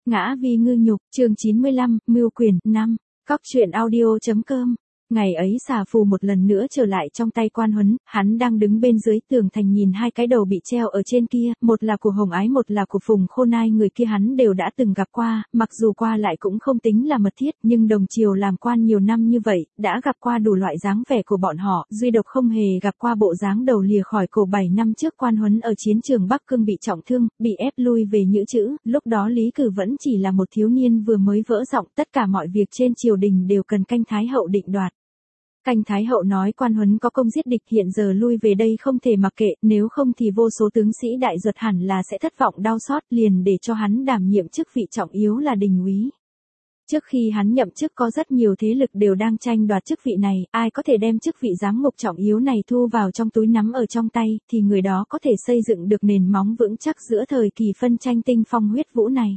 Ngã vì ngư nhục, chương 95, mưu quyền, 5. Cóc truyện audio.com. Ngày ấy xà phù một lần nữa trở lại trong tay Quan Huấn, hắn đang đứng bên dưới tường thành nhìn hai cái đầu bị treo ở trên kia, một là của Hồng Ái một là của Phùng Khô Nai, người kia hắn đều đã từng gặp qua, mặc dù qua lại cũng không tính là mật thiết, nhưng đồng triều làm quan nhiều năm như vậy, đã gặp qua đủ loại dáng vẻ của bọn họ, duy độc không hề gặp qua bộ dáng đầu lìa khỏi cổ 7 năm trước Quan Huấn ở chiến trường Bắc Cương bị trọng thương, bị ép lui về Nhữ Chữ, lúc đó Lý Cử vẫn chỉ là một thiếu niên vừa mới vỡ giọng, tất cả mọi việc trên triều đình đều cần Canh Thái Hậu định đoạt. Canh Thái Hậu nói Quan Huấn có công giết địch, hiện giờ lui về đây không thể mặc kệ, nếu không thì vô số tướng sĩ đại duật hẳn là sẽ thất vọng đau xót, liền để cho hắn đảm nhiệm chức vị trọng yếu là đình úy. Trước khi hắn nhậm chức có rất nhiều thế lực đều đang tranh đoạt chức vị này, ai có thể đem chức vị giám mục trọng yếu này thu vào trong túi nắm ở trong tay, thì người đó có thể xây dựng được nền móng vững chắc giữa thời kỳ phân tranh tinh phong huyết vũ này.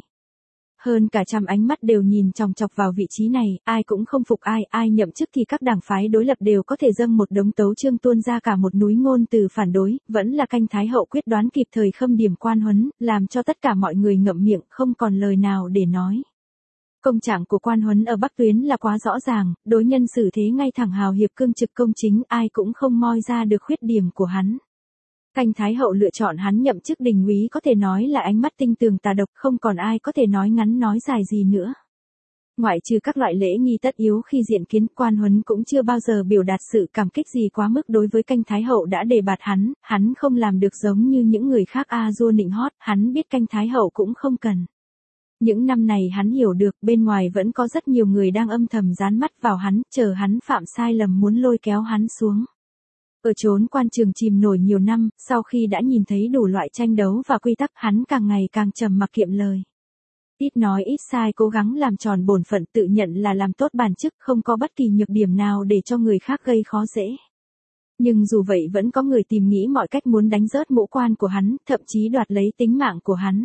Hơn cả trăm ánh mắt đều nhìn chòng chọc vào vị trí này, ai cũng không phục ai, ai nhậm chức thì các đảng phái đối lập đều có thể dâng một đống tấu chương tuôn ra cả một núi ngôn từ phản đối, vẫn là Canh Thái Hậu quyết đoán kịp thời khâm điểm Quan Huấn, làm cho tất cả mọi người ngậm miệng, không còn lời nào để nói. Công trạng của Quan Huấn ở Bắc Tuyến là quá rõ ràng, đối nhân xử thế ngay thẳng hào hiệp cương trực công chính, ai cũng không moi ra được khuyết điểm của hắn. Canh Thái Hậu lựa chọn hắn nhậm chức đình úy có thể nói là ánh mắt tinh tường tà độc, không còn ai có thể nói ngắn nói dài gì nữa. Ngoại trừ các loại lễ nghi tất yếu khi diện kiến, Quan Huấn cũng chưa bao giờ biểu đạt sự cảm kích gì quá mức đối với Canh Thái Hậu đã đề bạt hắn không làm được giống như những người khác dua nịnh hót, hắn biết Canh Thái Hậu cũng không cần. Những năm này hắn hiểu được bên ngoài vẫn có rất nhiều người đang âm thầm dán mắt vào hắn, chờ hắn phạm sai lầm muốn lôi kéo hắn xuống. Ở chốn quan trường chìm nổi nhiều năm, sau khi đã nhìn thấy đủ loại tranh đấu và quy tắc, hắn càng ngày càng trầm mặc kiệm lời. Ít nói ít sai, cố gắng làm tròn bổn phận, tự nhận là làm tốt bản chức, không có bất kỳ nhược điểm nào để cho người khác gây khó dễ. Nhưng dù vậy vẫn có người tìm nghĩ mọi cách muốn đánh rớt mũ quan của hắn, thậm chí đoạt lấy tính mạng của hắn.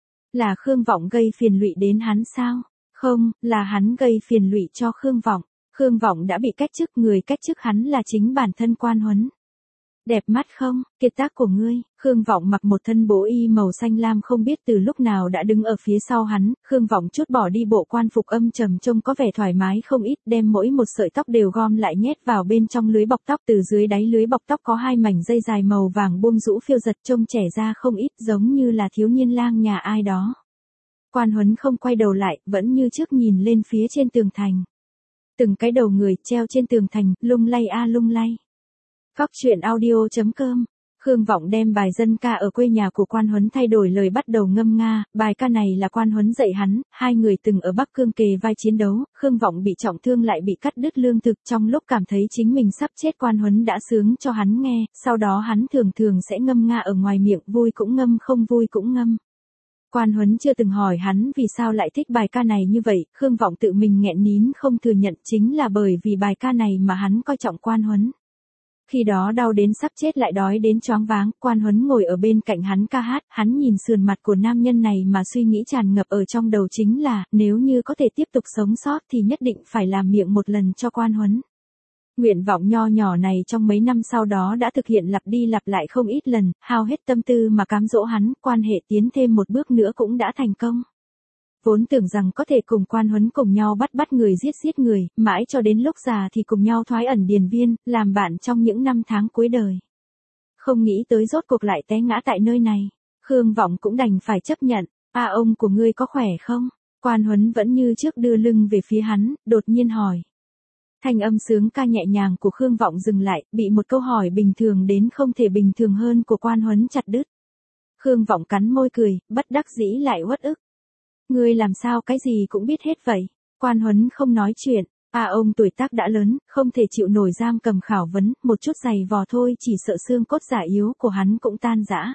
Là Khương Vọng gây phiền lụy đến hắn sao? Không, là hắn gây phiền lụy cho Khương Vọng. Khương Vọng đã bị cách chức, người cách chức hắn là chính bản thân Quan Huấn. Đẹp mắt không, kiệt tác của ngươi. Khương Vọng mặc một thân bố y màu xanh lam không biết từ lúc nào đã đứng ở phía sau hắn, Khương Vọng chút bỏ đi bộ quan phục âm trầm trông có vẻ thoải mái không ít, đem mỗi một sợi tóc đều gom lại nhét vào bên trong lưới bọc tóc, từ dưới đáy lưới bọc tóc có hai mảnh dây dài màu vàng buông rũ phiêu giật, trông trẻ ra không ít, giống như là thiếu niên lang nhà ai đó. Quan Huấn không quay đầu lại, vẫn như trước nhìn lên phía trên tường thành. Từng cái đầu người treo trên tường thành, lung lay lung lay. Cóc truyện audio.com. Khương Vọng đem bài dân ca ở quê nhà của Quan Huấn thay đổi lời bắt đầu ngâm nga, bài ca này là Quan Huấn dạy hắn, hai người từng ở Bắc Cương kề vai chiến đấu, Khương Vọng bị trọng thương lại bị cắt đứt lương thực, trong lúc cảm thấy chính mình sắp chết Quan Huấn đã sướng cho hắn nghe, sau đó hắn thường thường sẽ ngâm nga ở ngoài miệng, vui cũng ngâm không vui cũng ngâm. Quan Huấn chưa từng hỏi hắn vì sao lại thích bài ca này như vậy, Khương Vọng tự mình nghẹn nín không thừa nhận, chính là bởi vì bài ca này mà hắn coi trọng Quan Huấn. Khi đó đau đến sắp chết lại đói đến choáng váng, Quan Huấn ngồi ở bên cạnh hắn ca hát, hắn nhìn sườn mặt của nam nhân này mà suy nghĩ tràn ngập ở trong đầu chính là, nếu như có thể tiếp tục sống sót thì nhất định phải làm miệng một lần cho Quan Huấn. Nguyện vọng nho nhỏ này trong mấy năm sau đó đã thực hiện lặp đi lặp lại không ít lần, hao hết tâm tư mà cám dỗ hắn, quan hệ tiến thêm một bước nữa cũng đã thành công. Vốn tưởng rằng có thể cùng Quan Huấn cùng nhau bắt người giết người, mãi cho đến lúc già thì cùng nhau thoái ẩn điền viên, làm bạn trong những năm tháng cuối đời. Không nghĩ tới rốt cuộc lại té ngã tại nơi này. Khương Vọng cũng đành phải chấp nhận. Ông của ngươi có khỏe không? Quan Huấn vẫn như trước đưa lưng về phía hắn, đột nhiên hỏi. Thanh âm sướng ca nhẹ nhàng của Khương Vọng dừng lại, bị một câu hỏi bình thường đến không thể bình thường hơn của Quan Huấn chặt đứt. Khương Vọng cắn môi cười, bất đắc dĩ lại uất ức. Ngươi làm sao cái gì cũng biết hết vậy? Quan Huấn không nói chuyện. Ông tuổi tác đã lớn, không thể chịu nổi giam cầm khảo vấn, một chút giày vò thôi chỉ sợ xương cốt già yếu của hắn cũng tan rã.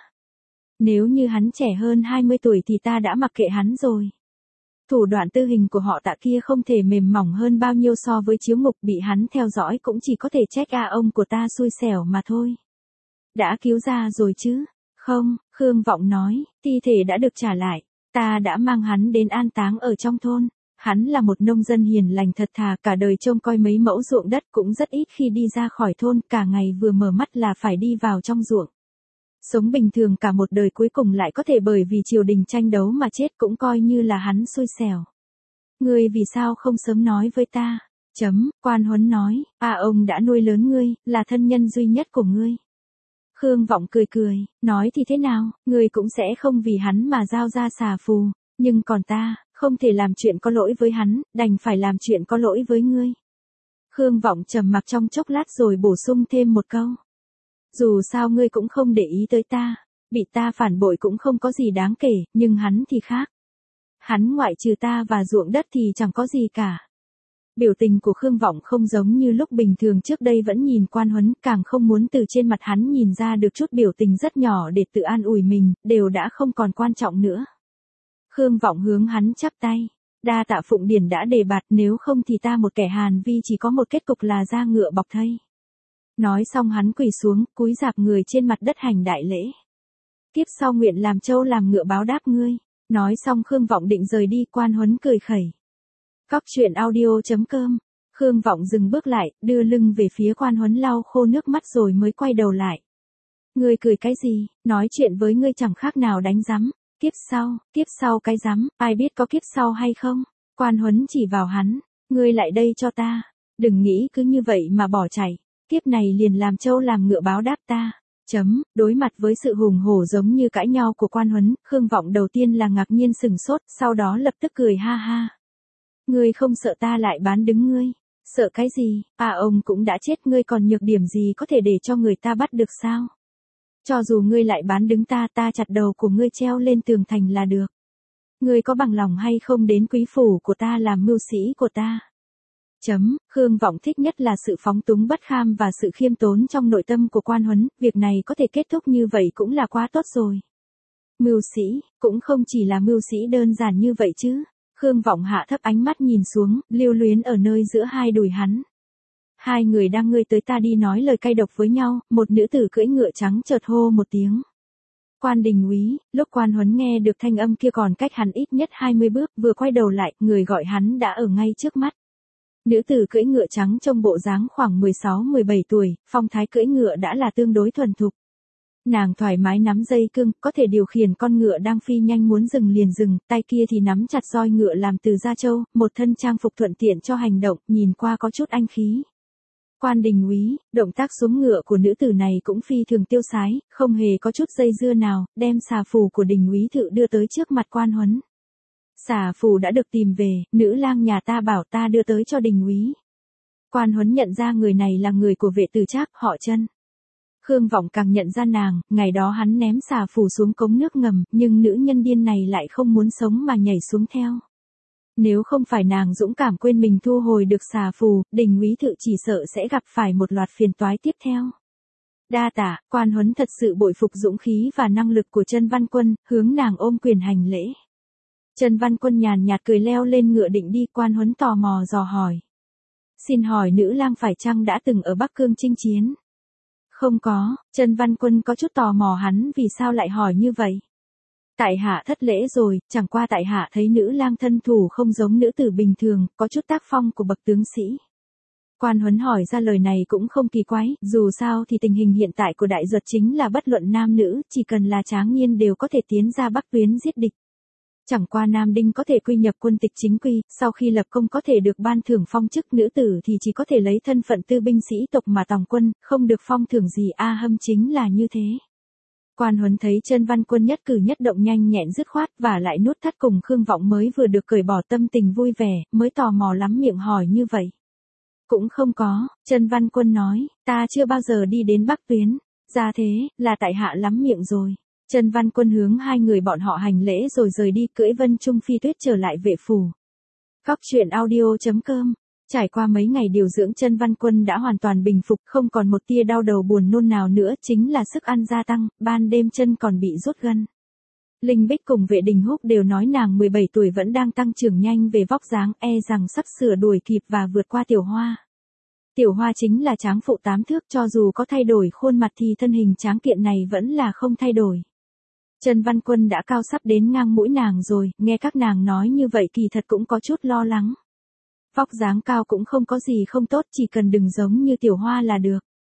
Nếu như hắn trẻ hơn 20 tuổi thì ta đã mặc kệ hắn rồi. Thủ đoạn tư hình của họ Tạ kia không thể mềm mỏng hơn bao nhiêu so với chiếu ngục, bị hắn theo dõi cũng chỉ có thể trách ông của ta xui xẻo mà thôi. Đã cứu ra rồi chứ? Không, Khương Vọng nói, thi thể đã được trả lại. Ta đã mang hắn đến an táng ở trong thôn. Hắn là một nông dân hiền lành thật thà, cả đời trông coi mấy mẫu ruộng đất, cũng rất ít khi đi ra khỏi thôn, cả ngày vừa mở mắt là phải đi vào trong ruộng. Sống bình thường cả một đời cuối cùng lại có thể bởi vì triều đình tranh đấu mà chết cũng coi như là hắn xui xẻo. Ngươi vì sao không sớm nói với ta? Quan Huấn nói, ông đã nuôi lớn ngươi, là thân nhân duy nhất của ngươi. Khương Vọng cười cười, nói thì thế nào, ngươi cũng sẽ không vì hắn mà giao ra xà phù, nhưng còn ta, không thể làm chuyện có lỗi với hắn, đành phải làm chuyện có lỗi với ngươi. Khương Vọng trầm mặc trong chốc lát rồi bổ sung thêm một câu. Dù sao ngươi cũng không để ý tới ta, bị ta phản bội cũng không có gì đáng kể, nhưng hắn thì khác. Hắn ngoại trừ ta và ruộng đất thì chẳng có gì cả. Biểu tình của Khương Vọng không giống như lúc bình thường trước đây vẫn nhìn Quan Huấn, càng không muốn từ trên mặt hắn nhìn ra được chút biểu tình rất nhỏ để tự an ủi mình, đều đã không còn quan trọng nữa. Khương Vọng hướng hắn chắp tay. Đa tạ Phụng Điển đã đề bạt, nếu không thì ta một kẻ Hàn Vi chỉ có một kết cục là da ngựa bọc thây. Nói xong hắn quỳ xuống, cúi rạp người trên mặt đất hành đại lễ. Kiếp sau nguyện làm trâu làm ngựa báo đáp ngươi. Nói xong Khương Vọng định rời đi, Quan Huấn cười khẩy. Cóc truyện audio.com. Khương Vọng dừng bước lại, đưa lưng về phía Quan Huấn lau khô nước mắt rồi mới quay đầu lại. Ngươi cười cái gì, nói chuyện với ngươi chẳng khác nào đánh rắm. Kiếp sau cái rắm, ai biết có kiếp sau hay không? Quan Huấn chỉ vào hắn, ngươi lại đây cho ta, đừng nghĩ cứ như vậy mà bỏ chạy, kiếp này liền làm trâu làm ngựa báo đáp ta. Đối mặt với sự hùng hổ giống như cãi nhau của Quan Huấn, Khương Vọng đầu tiên là ngạc nhiên sừng sốt, sau đó lập tức cười ha ha. Ngươi không sợ ta lại bán đứng ngươi? Sợ cái gì, ông cũng đã chết, ngươi còn nhược điểm gì có thể để cho người ta bắt được sao? Cho dù ngươi lại bán đứng ta, ta chặt đầu của ngươi treo lên tường thành là được. Ngươi có bằng lòng hay không đến quý phủ của ta làm mưu sĩ của ta? Khương Vọng thích nhất là sự phóng túng bất kham và sự khiêm tốn trong nội tâm của Quan Huấn, việc này có thể kết thúc như vậy cũng là quá tốt rồi. Mưu sĩ, cũng không chỉ là mưu sĩ đơn giản như vậy chứ. Khương Vọng hạ thấp ánh mắt nhìn xuống, lưu luyến ở nơi giữa hai đùi hắn. Hai người đang ngươi tới ta đi nói lời cay độc với nhau, một nữ tử cưỡi ngựa trắng chợt hô một tiếng. Quan Đình Úy. Lúc Quan Huấn nghe được thanh âm kia còn cách hắn ít nhất 20 bước, vừa quay đầu lại, người gọi hắn đã ở ngay trước mắt. Nữ tử cưỡi ngựa trắng trông bộ dáng khoảng 16-17 tuổi, phong thái cưỡi ngựa đã là tương đối thuần thục. Nàng thoải mái nắm dây cương, có thể điều khiển con ngựa đang phi nhanh muốn dừng liền dừng, tay kia thì nắm chặt roi ngựa làm từ da trâu, một thân trang phục thuận tiện cho hành động, nhìn qua có chút anh khí. Quan Đình Úy, động tác xuống ngựa của nữ tử này cũng phi thường tiêu sái, không hề có chút dây dưa nào, đem xà phù của Đình Úy thự đưa tới trước mặt Quan Huấn. Xà phù đã được tìm về, nữ lang nhà ta bảo ta đưa tới cho Đình Úy. Quan Huấn nhận ra người này là người của Vệ Tử Trác, họ Chân. Khương Vọng càng nhận ra nàng, ngày đó hắn ném xà phù xuống cống nước ngầm, nhưng nữ nhân điên này lại không muốn sống mà nhảy xuống theo. Nếu không phải nàng dũng cảm quên mình thu hồi được xà phù, Đình Úy thự chỉ sợ sẽ gặp phải một loạt phiền toái tiếp theo. Đa tạ, Quan Huấn thật sự bội phục dũng khí và năng lực của Chân Văn Quân, hướng nàng ôm quyền hành lễ. Chân Văn Quân nhàn nhạt cười leo lên ngựa định đi, Quan Huấn tò mò dò hỏi. Xin hỏi nữ lang phải chăng đã từng ở Bắc Cương chinh chiến? Không có, Chân Văn Quân có chút tò mò hắn vì sao lại hỏi như vậy. Tại hạ thất lễ rồi, chẳng qua tại hạ thấy nữ lang thân thủ không giống nữ tử bình thường, có chút tác phong của bậc tướng sĩ. Quan Huấn hỏi ra lời này cũng không kỳ quái, dù sao thì tình hình hiện tại của Đại Duật chính là bất luận nam nữ, chỉ cần là tráng niên đều có thể tiến ra Bắc Tuyến giết địch. Chẳng qua nam đinh có thể quy nhập quân tịch chính quy, sau khi lập công có thể được ban thưởng phong chức, nữ tử thì chỉ có thể lấy thân phận tư binh sĩ tộc mà tòng quân, không được phong thưởng gì. Hâm chính là như thế. Quan Huấn thấy Chân Văn Quân nhất cử nhất động nhanh nhẹn dứt khoát và lại nút thắt cùng Khương Vọng mới vừa được cởi bỏ, tâm tình vui vẻ, mới tò mò lắm miệng hỏi như vậy. Cũng không có, Chân Văn Quân nói, ta chưa bao giờ đi đến Bắc Tuyến, ra thế, là tại hạ lắm miệng rồi. Chân Văn Quân hướng hai người bọn họ hành lễ rồi rời đi, cưỡi Vân Trung Phi Tuyết trở lại Vệ phủ. Cóc truyện audio.com. Trải qua mấy ngày điều dưỡng, Chân Văn Quân đã hoàn toàn bình phục, không còn một tia đau đầu buồn nôn nào nữa, chính là sức ăn gia tăng, ban đêm chân còn bị rút gân. Linh Bích cùng Vệ Đình Húc đều nói nàng 17 tuổi vẫn đang tăng trưởng nhanh về vóc dáng, rằng sắp sửa đuổi kịp và vượt qua Tiểu Hoa. Tiểu Hoa chính là tráng phụ 8 thước, cho dù có thay đổi khuôn mặt thì thân hình tráng kiện này vẫn là không thay đổi. Chân Văn Quân đã cao sắp đến ngang mũi nàng rồi, nghe các nàng nói như vậy kỳ thật cũng có chút lo lắng. Vóc dáng cao cũng không có gì không tốt, chỉ cần đừng giống như Tiểu Hoa là được.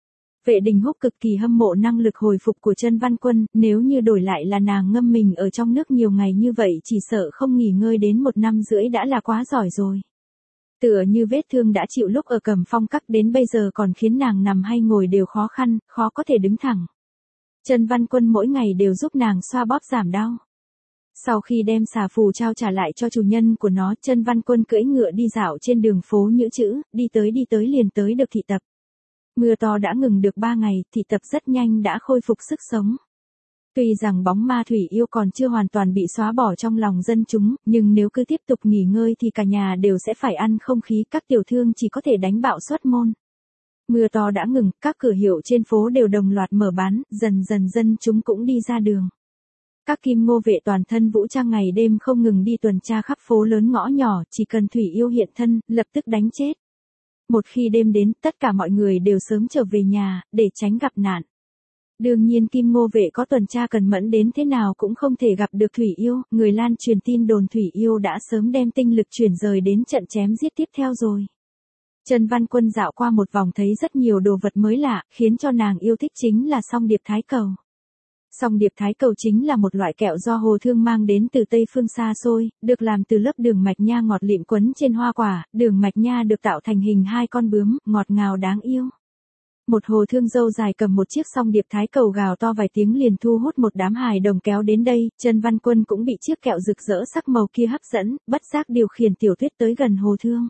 Vệ Đình Húc cực kỳ hâm mộ năng lực hồi phục của Chân Văn Quân, nếu như đổi lại là nàng ngâm mình ở trong nước nhiều ngày như vậy chỉ sợ không nghỉ ngơi đến 1 năm rưỡi đã là quá giỏi rồi. Tựa như vết thương đã chịu lúc ở Cẩm Phong Các đến bây giờ còn khiến nàng nằm hay ngồi đều khó khăn, khó có thể đứng thẳng. Chân Văn Quân mỗi ngày đều giúp nàng xoa bóp giảm đau. Sau khi đem xà phù trao trả lại cho chủ nhân của nó, Chân Văn Quân cưỡi ngựa đi dạo trên đường phố Nhữ Chữ, đi tới liền tới được thị tập. Mưa to đã ngừng được 3 ngày, thị tập rất nhanh đã khôi phục sức sống. Tuy rằng bóng ma thủy yêu còn chưa hoàn toàn bị xóa bỏ trong lòng dân chúng, nhưng nếu cứ tiếp tục nghỉ ngơi thì cả nhà đều sẽ phải ăn không khí, các tiểu thương chỉ có thể đánh bạo xuất môn. Mưa to đã ngừng, các cửa hiệu trên phố đều đồng loạt mở bán, dần dần dân chúng cũng đi ra đường. Các kim ngô vệ toàn thân vũ trang ngày đêm không ngừng đi tuần tra khắp phố lớn ngõ nhỏ, chỉ cần thủy yêu hiện thân, lập tức đánh chết. Một khi đêm đến, tất cả mọi người đều sớm trở về nhà, để tránh gặp nạn. Đương nhiên kim ngô vệ có tuần tra cần mẫn đến thế nào cũng không thể gặp được thủy yêu, người lan truyền tin đồn thủy yêu đã sớm đem tinh lực chuyển rời đến trận chém giết tiếp theo rồi. Chân Văn Quân dạo qua một vòng thấy rất nhiều đồ vật mới lạ, khiến cho nàng yêu thích chính là song điệp thái cầu. Song điệp thái cầu chính là một loại kẹo do Hồ Thương mang đến từ Tây phương xa xôi, được làm từ lớp đường mạch nha ngọt lịm quấn trên hoa quả, đường mạch nha được tạo thành hình 2 con bướm, ngọt ngào đáng yêu. Một Hồ Thương râu dài cầm một chiếc song điệp thái cầu gào to vài tiếng liền thu hút một đám hài đồng kéo đến đây, Chân Văn Quân cũng bị chiếc kẹo rực rỡ sắc màu kia hấp dẫn, bất giác điều khiển Tiểu Tuyết tới gần Hồ Thương.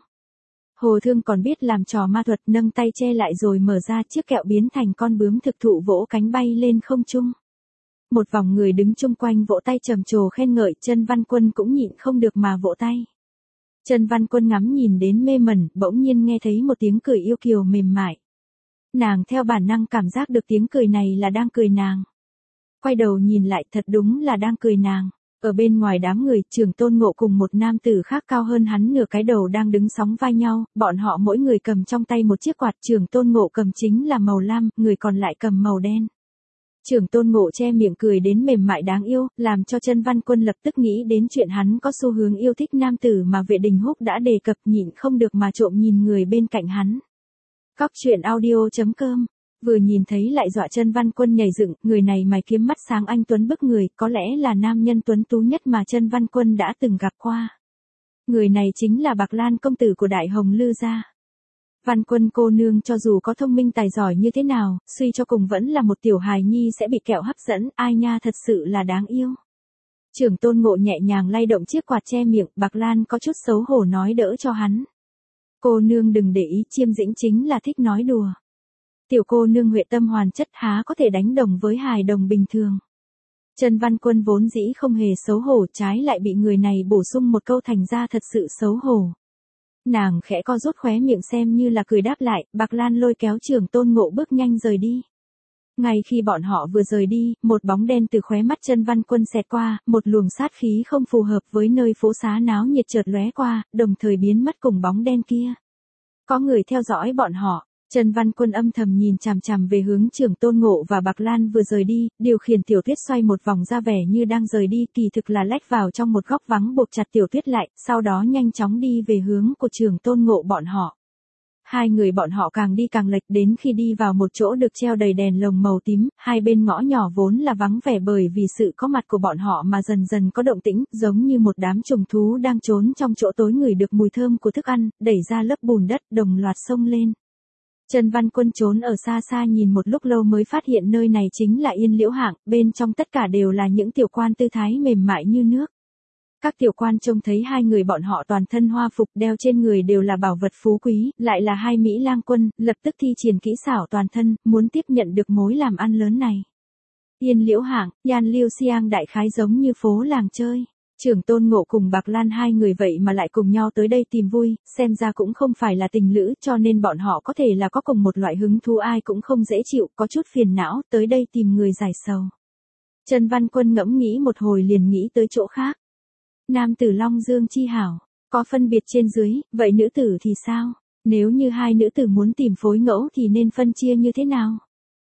Hồ Thương còn biết làm trò ma thuật, nâng tay che lại rồi mở ra, chiếc kẹo biến thành con bướm thực thụ vỗ cánh bay lên không trung. Một vòng người đứng chung quanh vỗ tay trầm trồ khen ngợi, Chân Văn Quân cũng nhịn không được mà vỗ tay. Chân Văn Quân ngắm nhìn đến mê mẩn, bỗng nhiên nghe thấy một tiếng cười yêu kiều mềm mại. Nàng theo bản năng cảm giác được tiếng cười này là đang cười nàng. Quay đầu nhìn lại, thật đúng là đang cười nàng. Ở bên ngoài đám người, Trưởng Tôn Ngộ cùng một nam tử khác cao hơn hắn nửa cái đầu đang đứng sóng vai nhau, bọn họ mỗi người cầm trong tay một chiếc quạt, Trưởng Tôn Ngộ cầm chính là màu lam, người còn lại cầm màu đen. Trưởng Tôn Ngộ che miệng cười đến mềm mại đáng yêu, làm cho Chân Văn Quân lập tức nghĩ đến chuyện hắn có xu hướng yêu thích nam tử mà Vệ Đình Húc đã đề cập, nhịn không được mà trộm nhìn người bên cạnh hắn. Cóc truyện audio.com, vừa nhìn thấy lại dọa Chân Văn Quân nhảy dựng, người này mày kiếm mắt sáng anh tuấn bức người, có lẽ là nam nhân tuấn tú nhất mà Chân Văn Quân đã từng gặp qua. Người này chính là Bạc Lan công tử của Đại Hồng Lư gia. Văn Quân cô nương cho dù có thông minh tài giỏi như thế nào, suy cho cùng vẫn là một tiểu hài nhi sẽ bị kẹo hấp dẫn, ai nha thật sự là đáng yêu. Trưởng Tôn Ngộ nhẹ nhàng lay động chiếc quạt che miệng, Bạc Lan có chút xấu hổ nói đỡ cho hắn. Cô nương đừng để ý, Chiêm Dĩnh chính là thích nói đùa. Tiểu cô nương huệ tâm hoàn chất há có thể đánh đồng với hài đồng bình thường. Chân Văn Quân vốn dĩ không hề xấu hổ, trái lại bị người này bổ sung một câu thành ra thật sự xấu hổ. Nàng khẽ co rút khóe miệng xem như là cười đáp lại, Bạc Lan lôi kéo Trưởng Tôn Ngộ bước nhanh rời đi. Ngay khi bọn họ vừa rời đi, một bóng đen từ khóe mắt Chân Văn Quân xẹt qua, một luồng sát khí không phù hợp với nơi phố xá náo nhiệt chợt lóe qua, đồng thời biến mất cùng bóng đen kia. Có người theo dõi bọn họ. Chân Văn Quân âm thầm nhìn chằm chằm về hướng Trưởng Tôn Ngộ và Bạc Lan vừa rời đi, điều khiển Tiểu Tuyết xoay một vòng ra vẻ như đang rời đi, kỳ thực là lách vào trong một góc vắng buộc chặt Tiểu Tuyết lại, sau đó nhanh chóng đi về hướng của Trưởng Tôn Ngộ bọn họ. Hai người bọn họ càng đi càng lệch, đến khi đi vào một chỗ được treo đầy đèn lồng màu tím, hai bên ngõ nhỏ vốn là vắng vẻ bởi vì sự có mặt của bọn họ mà dần dần có động tĩnh, giống như một đám trùng thú đang trốn trong chỗ tối ngửi được mùi thơm của thức ăn, đẩy ra lớp bùn đất, đồng loạt xông lên. Chân Văn Quân trốn ở xa xa nhìn một lúc lâu mới phát hiện nơi này chính là Yên Liễu Hạng, bên trong tất cả đều là những tiểu quan tư thái mềm mại như nước. Các tiểu quan trông thấy hai người bọn họ toàn thân hoa phục, đeo trên người đều là bảo vật phú quý, lại là hai Mỹ lang quân, lập tức thi triển kỹ xảo toàn thân, muốn tiếp nhận được mối làm ăn lớn này. Yên Liễu Hạng, Yan Liêu Xiang đại khái giống như phố làng chơi. Trưởng Tôn Ngộ cùng Bạc Lan hai người vậy mà lại cùng nhau tới đây tìm vui, xem ra cũng không phải là tình lữ, cho nên bọn họ có thể là có cùng một loại hứng thú, ai cũng không dễ chịu, có chút phiền não, tới đây tìm người giải sầu. Chân Văn Quân ngẫm nghĩ một hồi liền nghĩ tới chỗ khác. Nam tử Long Dương chi hảo, có phân biệt trên dưới, vậy nữ tử thì sao? Nếu như hai nữ tử muốn tìm phối ngẫu thì nên phân chia như thế nào?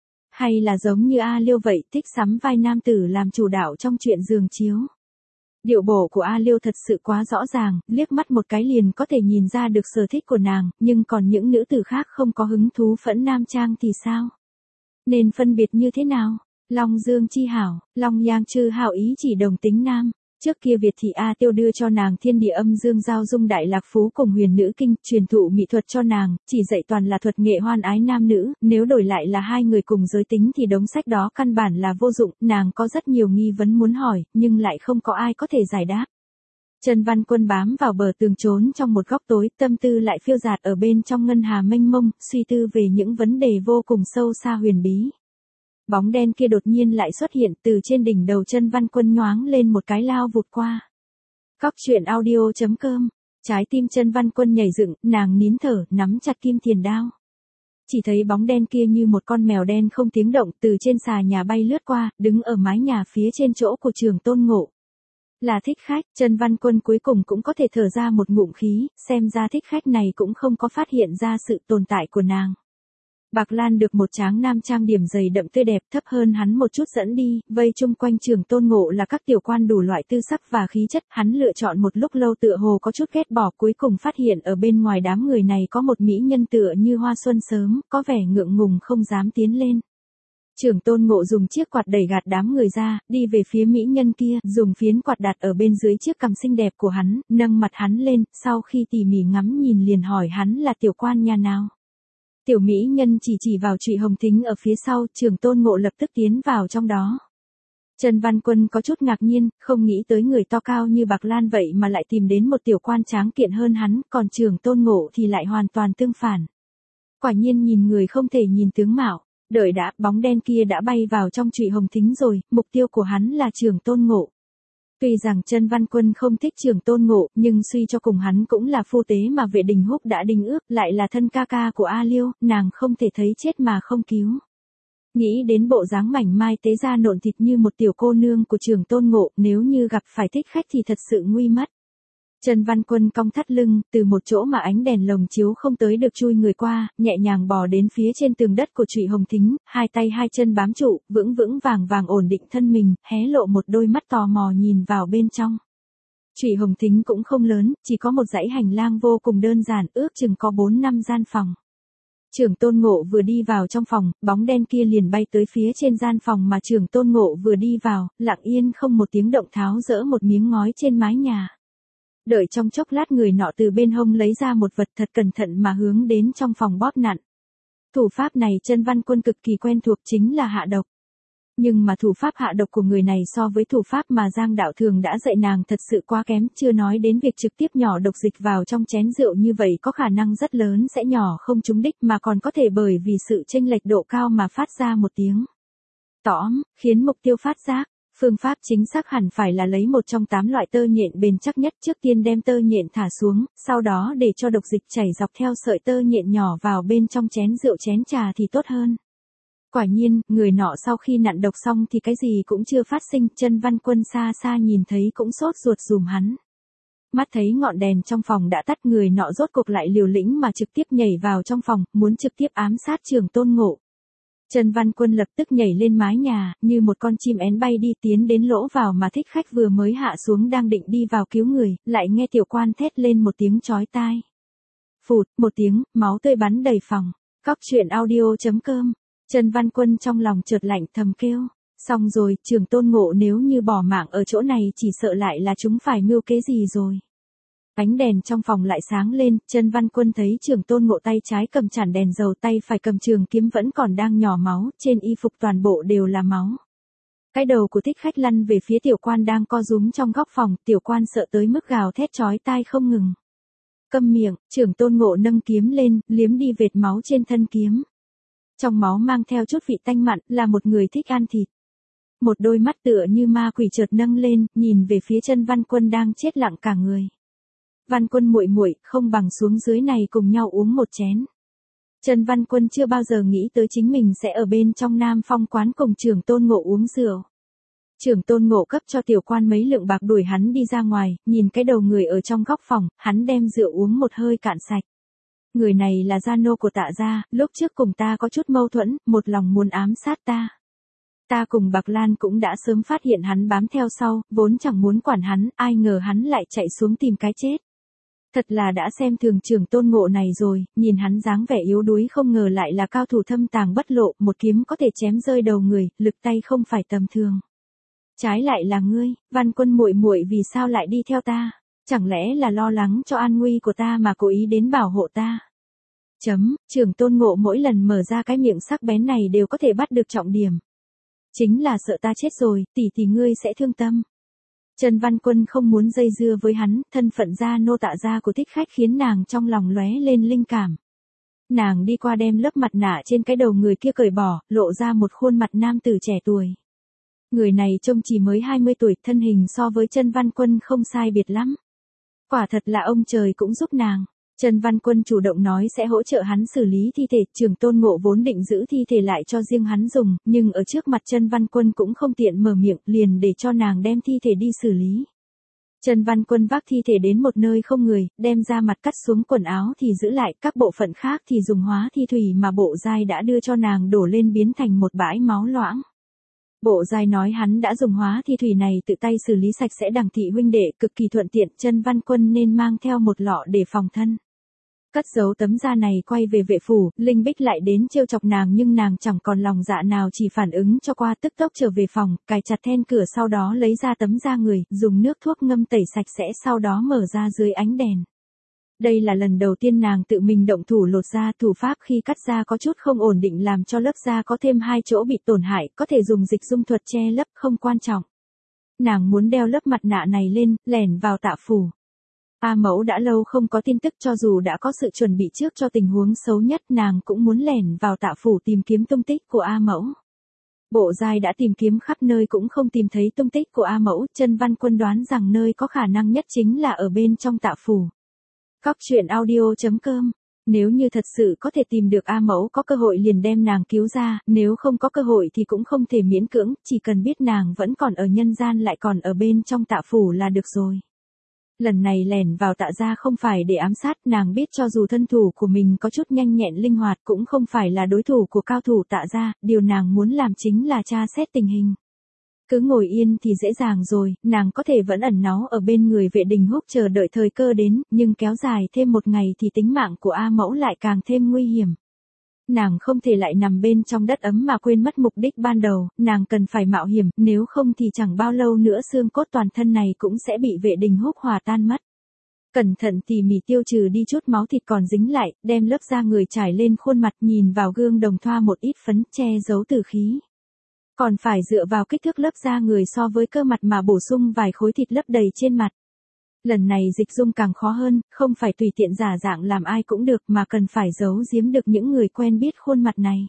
Hay là giống như A Liêu vậy, thích sắm vai nam tử làm chủ đạo trong chuyện giường chiếu? Điệu bộ của A Liêu thật sự quá rõ ràng, liếc mắt một cái liền có thể nhìn ra được sở thích của nàng, nhưng còn những nữ tử khác không có hứng thú phẫn nam trang thì sao? Nên phân biệt như thế nào? Long Dương chi hảo, Long Yang chư hảo ý chỉ đồng tính nam. Trước kia Việt thị A Tiêu đưa cho nàng thiên địa âm dương giao dung đại lạc phú cùng huyền nữ kinh, truyền thụ mỹ thuật cho nàng, chỉ dạy toàn là thuật nghệ hoan ái nam nữ, nếu đổi lại là hai người cùng giới tính thì đống sách đó căn bản là vô dụng, nàng có rất nhiều nghi vấn muốn hỏi, nhưng lại không có ai có thể giải đáp. Trần Văn Quân bám vào bờ tường trốn trong một góc tối, tâm tư lại phiêu dạt ở bên trong ngân hà mênh mông, suy tư về những vấn đề vô cùng sâu xa huyền bí. Bóng đen kia đột nhiên lại xuất hiện từ trên đỉnh đầu Trần Văn Quân nhoáng lên một cái lao vụt qua. Cóc truyện audio.com, trái tim Trần Văn Quân nhảy dựng, nàng nín thở, nắm chặt kim thiền đao. Chỉ thấy bóng đen kia như một con mèo đen không tiếng động từ trên xà nhà bay lướt qua, đứng ở mái nhà phía trên chỗ của Trường Tôn Ngộ. Là thích khách, Trần Văn Quân cuối cùng cũng có thể thở ra một ngụm khí, xem ra thích khách này cũng không có phát hiện ra sự tồn tại của nàng. Bạc Lan được một tráng nam trang điểm dày đậm tươi đẹp, thấp hơn hắn một chút dẫn đi, vây chung quanh Trường Tôn Ngộ là các tiểu quan đủ loại tư sắc và khí chất, hắn lựa chọn một lúc lâu tựa hồ có chút ghét bỏ, cuối cùng phát hiện ở bên ngoài đám người này có một mỹ nhân tựa như hoa xuân sớm, có vẻ ngượng ngùng không dám tiến lên. Trường Tôn Ngộ dùng chiếc quạt đẩy gạt đám người ra, đi về phía mỹ nhân kia, dùng phiến quạt đặt ở bên dưới chiếc cằm xinh đẹp của hắn, nâng mặt hắn lên, sau khi tỉ mỉ ngắm nhìn liền hỏi hắn là tiểu quan nhà nào. Tiểu mỹ nhân chỉ vào Trụy Hồng Thính ở phía sau, Trường Tôn Ngộ lập tức tiến vào trong đó. Trần Văn Quân có chút ngạc nhiên, không nghĩ tới người to cao như Bạc Lan vậy mà lại tìm đến một tiểu quan tráng kiện hơn hắn, còn Trường Tôn Ngộ thì lại hoàn toàn tương phản. Quả nhiên nhìn người không thể nhìn tướng mạo. Đợi đã, bóng đen kia đã bay vào trong Trụy Hồng Thính rồi, mục tiêu của hắn là Trường Tôn Ngộ. Tuy rằng Trần Văn Quân không thích Trường Tôn Ngộ, nhưng suy cho cùng hắn cũng là phu tế mà Vệ Đình Húc đã đính ước, lại là thân ca ca của A Liêu, nàng không thể thấy chết mà không cứu. Nghĩ đến bộ dáng mảnh mai tế ra nộn thịt như một tiểu cô nương của Trường Tôn Ngộ, nếu như gặp phải thích khách thì thật sự nguy mất. Trần Văn Quân cong thắt lưng, từ một chỗ mà ánh đèn lồng chiếu không tới được chui người qua, nhẹ nhàng bò đến phía trên tường đất của Trụy Hồng Thính, hai tay hai chân bám trụ, vững vững vàng vàng ổn định thân mình, hé lộ một đôi mắt tò mò nhìn vào bên trong. Trụy Hồng Thính cũng không lớn, chỉ có một dãy hành lang vô cùng đơn giản, ước chừng có 4-5 gian phòng. Trường Tôn Ngộ vừa đi vào trong phòng, bóng đen kia liền bay tới phía trên gian phòng mà Trường Tôn Ngộ vừa đi vào, lặng yên không một tiếng động tháo dỡ một miếng ngói trên mái nhà. Đợi trong chốc lát người nọ từ bên hông lấy ra một vật thật cẩn thận mà hướng đến trong phòng bóp nặn. Thủ pháp này Trần Văn Quân cực kỳ quen thuộc, chính là hạ độc. Nhưng mà thủ pháp hạ độc của người này so với thủ pháp mà Giang Đạo Thường đã dạy nàng thật sự quá kém, chưa nói đến việc trực tiếp nhỏ độc dịch vào trong chén rượu như vậy có khả năng rất lớn sẽ nhỏ không trúng đích mà còn có thể bởi vì sự chênh lệch độ cao mà phát ra một tiếng tóm, khiến mục tiêu phát giác. Phương pháp chính xác hẳn phải là lấy một trong 8 loại tơ nhện bền chắc nhất, trước tiên đem tơ nhện thả xuống, sau đó để cho độc dịch chảy dọc theo sợi tơ nhện nhỏ vào bên trong chén rượu chén trà thì tốt hơn. Quả nhiên, người nọ sau khi nặn độc xong thì cái gì cũng chưa phát sinh, Trần Văn Quân xa xa nhìn thấy cũng sốt ruột giùm hắn. Mắt thấy ngọn đèn trong phòng đã tắt, người nọ rốt cuộc lại liều lĩnh mà trực tiếp nhảy vào trong phòng, muốn trực tiếp ám sát Trường Tôn Ngộ. Trần Văn Quân lập tức nhảy lên mái nhà, như một con chim én bay đi tiến đến lỗ vào mà thích khách vừa mới hạ xuống đang định đi vào cứu người, lại nghe tiểu quan thét lên một tiếng chói tai. Phụt, một tiếng, máu tươi bắn đầy phòng. Cóc truyện audio.com, Trần Văn Quân trong lòng chợt lạnh thầm kêu. Xong rồi, Trường Tôn Ngộ nếu như bỏ mạng ở chỗ này chỉ sợ lại là chúng phải mưu kế gì rồi. Ánh đèn trong phòng lại sáng lên, Trần Văn Quân thấy Trường Tôn Ngộ tay trái cầm chản đèn dầu, tay phải cầm trường kiếm vẫn còn đang nhỏ máu, trên y phục toàn bộ đều là máu. Cái đầu của thích khách lăn về phía tiểu quan đang co rúm trong góc phòng, tiểu quan sợ tới mức gào thét chói tai không ngừng. Câm miệng, Trường Tôn Ngộ nâng kiếm lên, liếm đi vệt máu trên thân kiếm. Trong máu mang theo chút vị tanh mặn, là một người thích ăn thịt. Một đôi mắt tựa như ma quỷ chợt nâng lên, nhìn về phía Trần Văn Quân đang chết lặng cả người. Văn Quân muội muội, không bằng xuống dưới này cùng nhau uống một chén. Trần Văn Quân chưa bao giờ nghĩ tới chính mình sẽ ở bên trong Nam Phong quán cùng Trường Tôn Ngộ uống rượu. Trường Tôn Ngộ cấp cho tiểu quan mấy lượng bạc đuổi hắn đi ra ngoài, nhìn cái đầu người ở trong góc phòng, hắn đem rượu uống một hơi cạn sạch. Người này là gia nô của Tạ gia, lúc trước cùng ta có chút mâu thuẫn, một lòng muốn ám sát ta. Ta cùng Bạc Lan cũng đã sớm phát hiện hắn bám theo sau, vốn chẳng muốn quản hắn, ai ngờ hắn lại chạy xuống tìm cái chết. Thật là đã xem thường Trường Tôn Ngộ này rồi, nhìn hắn dáng vẻ yếu đuối không ngờ lại là cao thủ thâm tàng bất lộ, một kiếm có thể chém rơi đầu người, lực tay không phải tầm thường. Trái lại là ngươi, Văn Quân muội muội vì sao lại đi theo ta? Chẳng lẽ là lo lắng cho an nguy của ta mà cố ý đến bảo hộ ta? Trường Tôn Ngộ mỗi lần mở ra cái miệng sắc bén này đều có thể bắt được trọng điểm. Chính là sợ ta chết rồi, tỷ ngươi sẽ thương tâm. Trần Văn Quân không muốn dây dưa với hắn, thân phận gia nô tạ gia của thích khách khiến nàng trong lòng lóe lên linh cảm. Nàng đi qua đem lớp mặt nạ trên cái đầu người kia cởi bỏ, lộ ra một khuôn mặt nam tử trẻ tuổi. Người này trông chỉ mới 20 tuổi, thân hình so với Trần Văn Quân không sai biệt lắm. Quả thật là ông trời cũng giúp nàng. Trần Văn Quân chủ động nói sẽ hỗ trợ hắn xử lý thi thể, Trường Tôn Ngộ vốn định giữ thi thể lại cho riêng hắn dùng, nhưng ở trước mặt Trần Văn Quân cũng không tiện mở miệng, liền để cho nàng đem thi thể đi xử lý. Trần Văn Quân vác thi thể đến một nơi không người, đem ra mặt cắt xuống quần áo thì giữ lại, các bộ phận khác thì dùng hóa thi thủy mà Bộ Giai đã đưa cho nàng đổ lên biến thành một bãi máu loãng. Bộ Giai nói hắn đã dùng hóa thi thủy này tự tay xử lý sạch sẽ Đằng thị huynh đệ, cực kỳ thuận tiện, Trần Văn Quân nên mang theo một lọ để phòng thân. Cất giấu tấm da này quay về vệ phủ, Linh Bích lại đến trêu chọc nàng nhưng nàng chẳng còn lòng dạ nào chỉ phản ứng cho qua, tức tốc trở về phòng, cài chặt then cửa sau đó lấy ra tấm da người, dùng nước thuốc ngâm tẩy sạch sẽ sau đó mở ra dưới ánh đèn. Đây là lần đầu tiên nàng tự mình động thủ lột da, thủ pháp khi cắt da có chút không ổn định làm cho lớp da có thêm 2 chỗ bị tổn hại, có thể dùng dịch dung thuật che lấp không quan trọng. Nàng muốn đeo lớp mặt nạ này lên, lẻn vào Tạ phủ. A Mẫu đã lâu không có tin tức, cho dù đã có sự chuẩn bị trước cho tình huống xấu nhất, nàng cũng muốn lẻn vào Tạ phủ tìm kiếm tung tích của A Mẫu. Bộ Giai đã tìm kiếm khắp nơi cũng không tìm thấy tung tích của A Mẫu, Trần Văn Quân đoán rằng nơi có khả năng nhất chính là ở bên trong Tạ phủ. Coctruyện.audio.com. Nếu như thật sự có thể tìm được A Mẫu, có cơ hội liền đem nàng cứu ra, nếu không có cơ hội thì cũng không thể miễn cưỡng, chỉ cần biết nàng vẫn còn ở nhân gian lại còn ở bên trong Tạ phủ là được rồi. Lần này lẻn vào Tạ gia không phải để ám sát, nàng biết cho dù thân thủ của mình có chút nhanh nhẹn linh hoạt cũng không phải là đối thủ của cao thủ Tạ gia, điều nàng muốn làm chính là tra xét tình hình. Cứ ngồi yên thì dễ dàng rồi, nàng có thể vẫn ẩn náu ở bên người vệ đình húc chờ đợi thời cơ đến, nhưng kéo dài thêm một ngày thì tính mạng của A Mẫu lại càng thêm nguy hiểm. Nàng không thể lại nằm bên trong đất ấm mà quên mất mục đích ban đầu, nàng cần phải mạo hiểm, nếu không thì chẳng bao lâu nữa xương cốt toàn thân này cũng sẽ bị vệ đình húc hòa tan mất. Cẩn thận tỉ mỉ tiêu trừ đi chút máu thịt còn dính lại, đem lớp da người trải lên khuôn mặt, nhìn vào gương đồng thoa một ít phấn che giấu tử khí. Còn phải dựa vào kích thước lớp da người so với cơ mặt mà bổ sung vài khối thịt lấp đầy trên mặt. Lần này dịch dung càng khó hơn, không phải tùy tiện giả dạng làm ai cũng được mà cần phải giấu giếm được những người quen biết khuôn mặt này.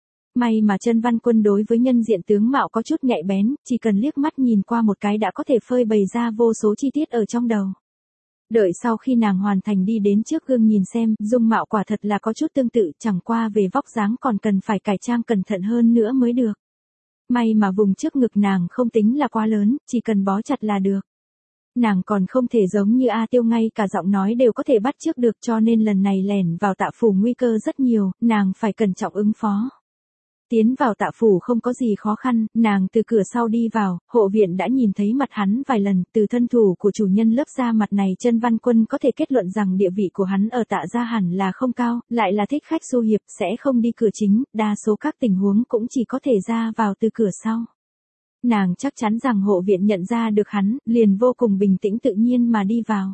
May mà Trần Văn Quân đối với nhân diện tướng mạo có chút nhạy bén, chỉ cần liếc mắt nhìn qua một cái đã có thể phơi bày ra vô số chi tiết ở trong đầu. Đợi sau khi nàng hoàn thành đi đến trước gương nhìn xem, dung mạo quả thật là có chút tương tự, chẳng qua về vóc dáng còn cần phải cải trang cẩn thận hơn nữa mới được. May mà vùng trước ngực nàng không tính là quá lớn, chỉ cần bó chặt là được. Nàng còn không thể giống như A Tiêu ngay cả giọng nói đều có thể bắt chước được, cho nên lần này lẻn vào Tạ phủ nguy cơ rất nhiều, nàng phải cẩn trọng ứng phó. Tiến vào Tạ phủ không có gì khó khăn, nàng từ cửa sau đi vào, hộ viện đã nhìn thấy mặt hắn vài lần, từ thân thủ của chủ nhân lớp da mặt này Trần Văn Quân có thể kết luận rằng địa vị của hắn ở Tạ gia hẳn là không cao, lại là thích khách du hiệp sẽ không đi cửa chính, đa số các tình huống cũng chỉ có thể ra vào từ cửa sau. Nàng chắc chắn rằng hộ viện nhận ra được hắn, liền vô cùng bình tĩnh tự nhiên mà đi vào.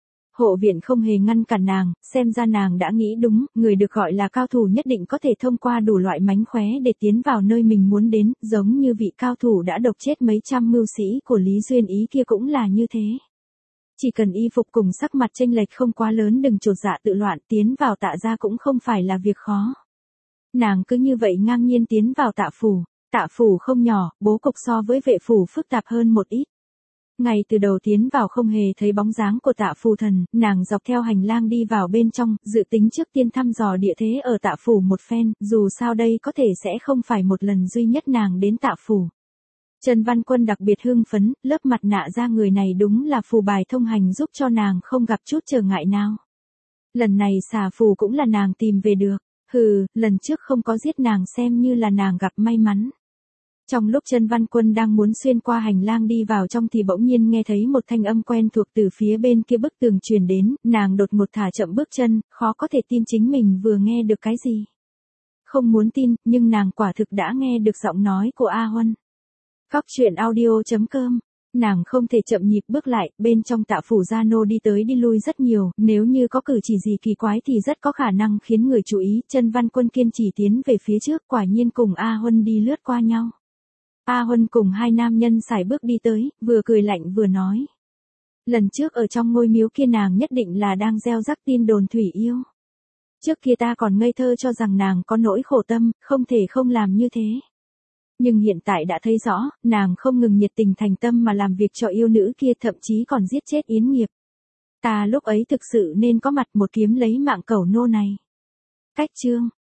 Hộ viện không hề ngăn cản nàng, xem ra nàng đã nghĩ đúng, người được gọi là cao thủ nhất định có thể thông qua đủ loại mánh khóe để tiến vào nơi mình muốn đến, giống như vị cao thủ đã độc chết mấy trăm mưu sĩ của Lý Duyên Ý kia cũng là như thế. Chỉ cần y phục cùng sắc mặt chênh lệch không quá lớn đừng chột dạ tự loạn, tiến vào Tạ gia cũng không phải là việc khó. Nàng cứ như vậy ngang nhiên tiến vào Tạ phủ. Tạ phủ không nhỏ, bố cục so với vệ phủ phức tạp hơn một ít. Ngay từ đầu tiến vào không hề thấy bóng dáng của Tạ phù thần, nàng dọc theo hành lang đi vào bên trong, dự tính trước tiên thăm dò địa thế ở Tạ phủ một phen, dù sao đây có thể sẽ không phải một lần duy nhất nàng đến Tạ phủ. Trần Văn Quân đặc biệt hưng phấn, lớp mặt nạ da người này đúng là phù bài thông hành giúp cho nàng không gặp chút trở ngại nào. Lần này xà phù cũng là nàng tìm về được, lần trước không có giết nàng xem như là nàng gặp may mắn. Trong lúc Chân Văn Quân đang muốn xuyên qua hành lang đi vào trong thì bỗng nhiên nghe thấy một thanh âm quen thuộc từ phía bên kia bức tường truyền đến, nàng đột ngột thả chậm bước chân, khó có thể tin chính mình vừa nghe được cái gì. Không muốn tin, nhưng nàng quả thực đã nghe được giọng nói của A Huân. Cóc truyện audio.com. Nàng không thể chậm nhịp bước lại, bên trong Tạ phủ gia nô đi tới đi lui rất nhiều, nếu như có cử chỉ gì kỳ quái thì rất có khả năng khiến người chú ý. Chân Văn Quân kiên trì tiến về phía trước, quả nhiên cùng A Huân đi lướt qua nhau. A Huân cùng hai nam nhân sải bước đi tới, vừa cười lạnh vừa nói. Lần trước ở trong ngôi miếu kia nàng nhất định là đang gieo rắc tin đồn thủy yêu. Trước kia ta còn ngây thơ cho rằng nàng có nỗi khổ tâm, không thể không làm như thế. Nhưng hiện tại đã thấy rõ, nàng không ngừng nhiệt tình thành tâm mà làm việc cho yêu nữ kia, thậm chí còn giết chết Yến Nghiệp. Ta lúc ấy thực sự nên có mặt một kiếm lấy mạng cẩu nô này. Cách chương.